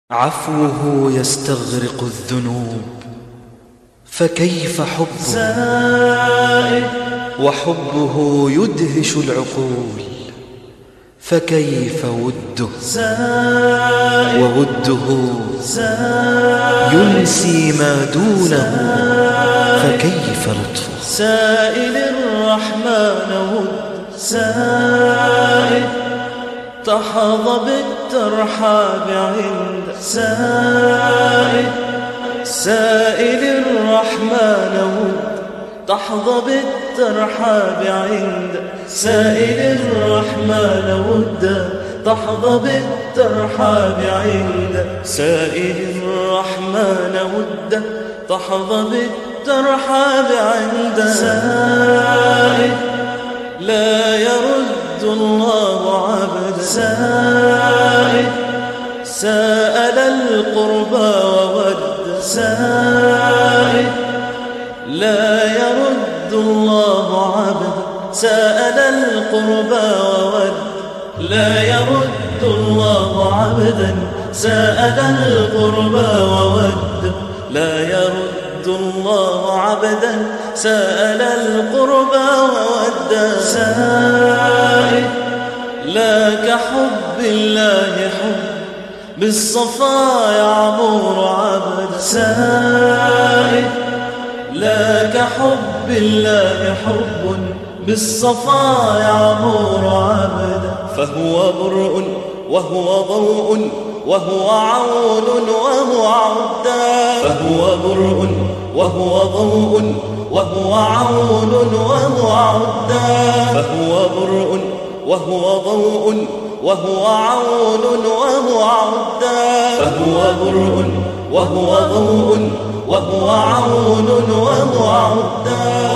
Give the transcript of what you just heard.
عفوه يستغرق الذنوب، فكيف حبه سائل، وحبه يدهش العقول، فكيف وده سائل، ووده سائل، ينسي ما دونه، فكيف لطفه سائل الرحمن ود، سائل تحظى بالترحاب عند، سائل سائل الرحمن ود تحظى بالترحاب عند، سائل الرحمن ود تحظى بالترحاب عند، سائل الرحمن ود تحظى بالترحاب عند، سائل لا يرد الله عبدا، سائل سأل القربى وود، سائل لا يرد الله عبدا، سأل القربى وود، لا يرد الله عبدا، سأل القربى وود، لا يرد الله عبدا، سأل القربى وود، سائل لا كحب الله حب بالصفا يعمر عبدا، سائل لا كحب الله حب بالصفا يعمر عبدا، فهو برء وهو ضوء وهو عون وهو عدا، فهو برء وهو ضوء وهو عون وهو عدا، فهو برء وهو ضوء وهو عون وهو عدا، فهو برء وهو ضوء وهو عون وهو عدا.